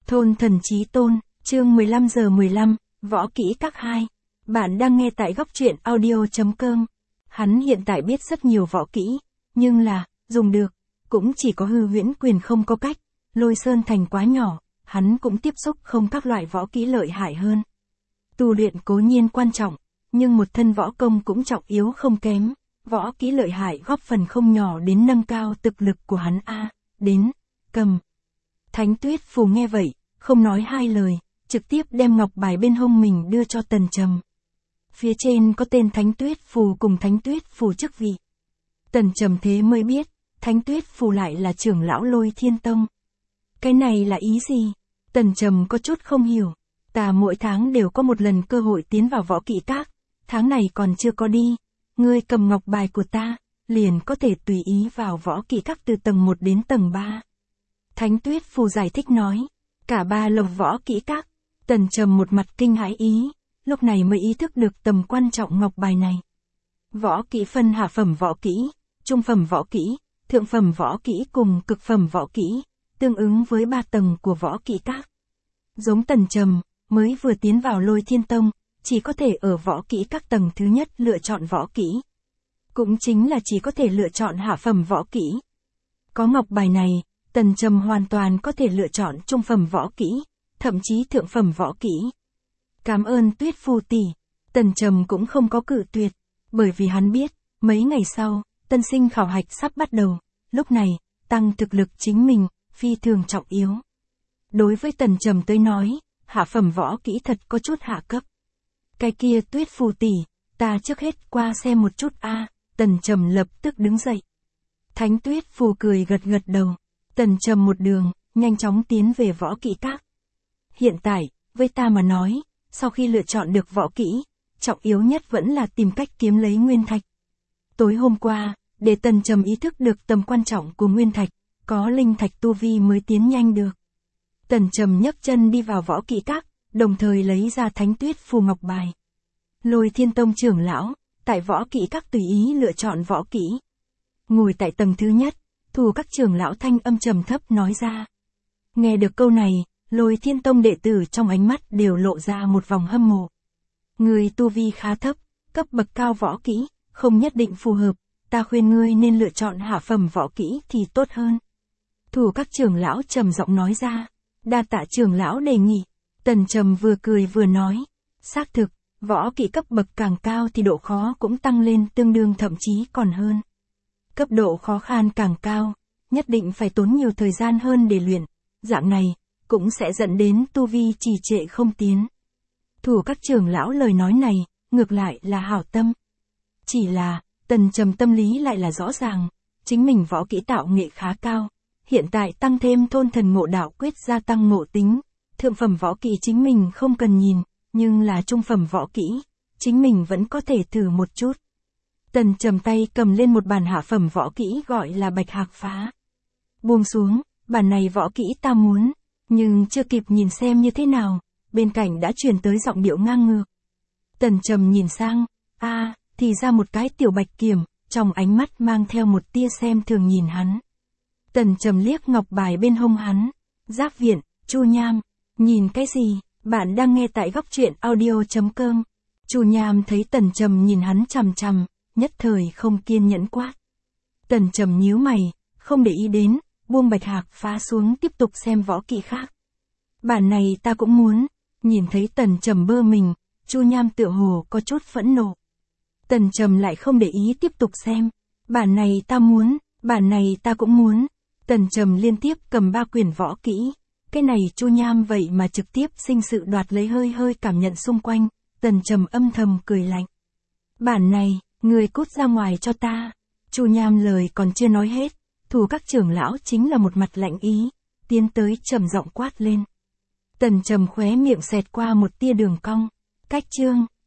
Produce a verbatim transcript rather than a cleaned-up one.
Thôn thần chí tôn, chương mười lăm giờ mười lăm, võ kỹ các hai. Bạn đang nghe tại góc truyện audio chấm com. Hắn hiện tại biết rất nhiều võ kỹ, nhưng là, dùng được, cũng chỉ có hư huyễn quyền không có cách, Lôi Sơn Thành quá nhỏ, hắn cũng tiếp xúc không các loại võ kỹ lợi hại hơn. Tu luyện cố nhiên quan trọng, nhưng một thân võ công cũng trọng yếu không kém, võ kỹ lợi hại góp phần không nhỏ đến nâng cao thực lực của hắn a. Đến, cầm. Thánh Tuyết Phù nghe vậy, không nói hai lời, trực tiếp đem ngọc bài bên hông mình đưa cho Tần Trầm. Phía trên có tên Thánh Tuyết Phù cùng Thánh Tuyết Phù chức vị. Tần Trầm thế mới biết, Thánh Tuyết Phù lại là trưởng lão Lôi Thiên Tông. Cái này là ý gì? Tần Trầm có chút không hiểu. Ta mỗi tháng đều có một lần cơ hội tiến vào võ kỹ các, tháng này còn chưa có đi. Ngươi cầm ngọc bài của ta, liền có thể tùy ý vào võ kỹ các từ tầng một đến tầng ba. Thánh Tuyết Phù giải thích nói, cả ba lộc võ kỹ các. Tần Trầm một mặt kinh hãi ý, lúc này mới ý thức được tầm quan trọng ngọc bài này. Võ kỹ phân hạ phẩm võ kỹ, trung phẩm võ kỹ, thượng phẩm võ kỹ cùng cực phẩm võ kỹ, tương ứng với ba tầng của võ kỹ các. Giống Tần Trầm, mới vừa tiến vào Lôi Thiên Tông, chỉ có thể ở võ kỹ các tầng thứ nhất lựa chọn võ kỹ. Cũng chính là chỉ có thể lựa chọn hạ phẩm võ kỹ. Có ngọc bài này, Tần Trầm hoàn toàn có thể lựa chọn trung phẩm võ kỹ, thậm chí thượng phẩm võ kỹ. Cảm ơn Tuyết Phù tỷ. Tần Trầm cũng không có cự tuyệt, bởi vì hắn biết, mấy ngày sau, tân sinh khảo hạch sắp bắt đầu, lúc này, tăng thực lực chính mình, phi thường trọng yếu. Đối với Tần Trầm tới nói, hạ phẩm võ kỹ thật có chút hạ cấp. Cái kia Tuyết Phù tỷ, ta trước hết qua xem một chút a. Tần Trầm lập tức đứng dậy. Thánh Tuyết Phù cười gật gật đầu. Tần Trầm một đường, nhanh chóng tiến về võ kỹ các. Hiện tại, với ta mà nói, sau khi lựa chọn được võ kỹ, trọng yếu nhất vẫn là tìm cách kiếm lấy nguyên thạch. Tối hôm qua, để Tần Trầm ý thức được tầm quan trọng của nguyên thạch, có linh thạch tu vi mới tiến nhanh được. Tần Trầm nhấc chân đi vào võ kỹ các, đồng thời lấy ra Thánh Tuyết Phù ngọc bài. Lôi Thiên Tông trưởng lão, tại võ kỹ các tùy ý lựa chọn võ kỹ. Ngồi tại tầng thứ nhất, thủ các trưởng lão thanh âm trầm thấp nói ra. Nghe được câu này, Lôi Thiên Tông đệ tử trong ánh mắt đều lộ ra một vòng hâm mộ. Người tu vi khá thấp, cấp bậc cao võ kỹ, không nhất định phù hợp, ta khuyên ngươi nên lựa chọn hạ phẩm võ kỹ thì tốt hơn. Thủ các trưởng lão trầm giọng nói ra. Đa tạ trưởng lão đề nghị. Tần Trầm vừa cười vừa nói. Xác thực, võ kỹ cấp bậc càng cao thì độ khó cũng tăng lên tương đương thậm chí còn hơn. Cấp độ khó khăn càng cao, nhất định phải tốn nhiều thời gian hơn để luyện. Dạng này, cũng sẽ dẫn đến tu vi trì trệ không tiến. Thủ các trưởng lão lời nói này, ngược lại là hảo tâm. Chỉ là, Tần Trầm tâm lý lại là rõ ràng, chính mình võ kỹ tạo nghệ khá cao. Hiện tại tăng thêm thôn thần ngộ đạo quyết gia tăng ngộ tính. Thượng phẩm võ kỹ chính mình không cần nhìn, nhưng là trung phẩm võ kỹ, chính mình vẫn có thể thử một chút. Tần Trầm tay cầm lên một bản hạ phẩm võ kỹ gọi là Bạch Hạc Phá. Buông xuống, bản này võ kỹ ta muốn, nhưng chưa kịp nhìn xem như thế nào, bên cạnh đã truyền tới giọng điệu ngang ngược. Tần Trầm nhìn sang, a, à, thì ra một cái tiểu bạch kiểm, trong ánh mắt mang theo một tia xem thường nhìn hắn. Tần Trầm liếc ngọc bài bên hông hắn. Giáp viện, Chu Nham. Nhìn cái gì? Bạn đang nghe tại góc truyện audio chấm com. Chu Nham thấy Tần Trầm nhìn hắn chằm chằm, nhất thời không kiên nhẫn quát. Tần Trầm nhíu mày, không để ý đến, buông Bạch Hạc Phá xuống tiếp tục xem võ kỹ khác. Bản này ta cũng muốn. Nhìn thấy Tần Trầm bơ mình, Chu Nham tựa hồ có chút phẫn nộ. Tần Trầm lại không để ý tiếp tục xem. Bản này ta muốn, bản này ta cũng muốn. Tần Trầm liên tiếp cầm ba quyển võ kỹ. Cái này Chu Nham vậy mà trực tiếp sinh sự đoạt lấy hơi hơi cảm nhận xung quanh. Tần Trầm âm thầm cười lạnh. Bản này, người cút ra ngoài cho ta. Chu Nham lời còn chưa nói hết. Thủ các trưởng lão chính là một mặt lạnh ý. Tiến tới trầm giọng quát lên. Tần Trầm khóe miệng xẹt qua một tia đường cong. Cách chương.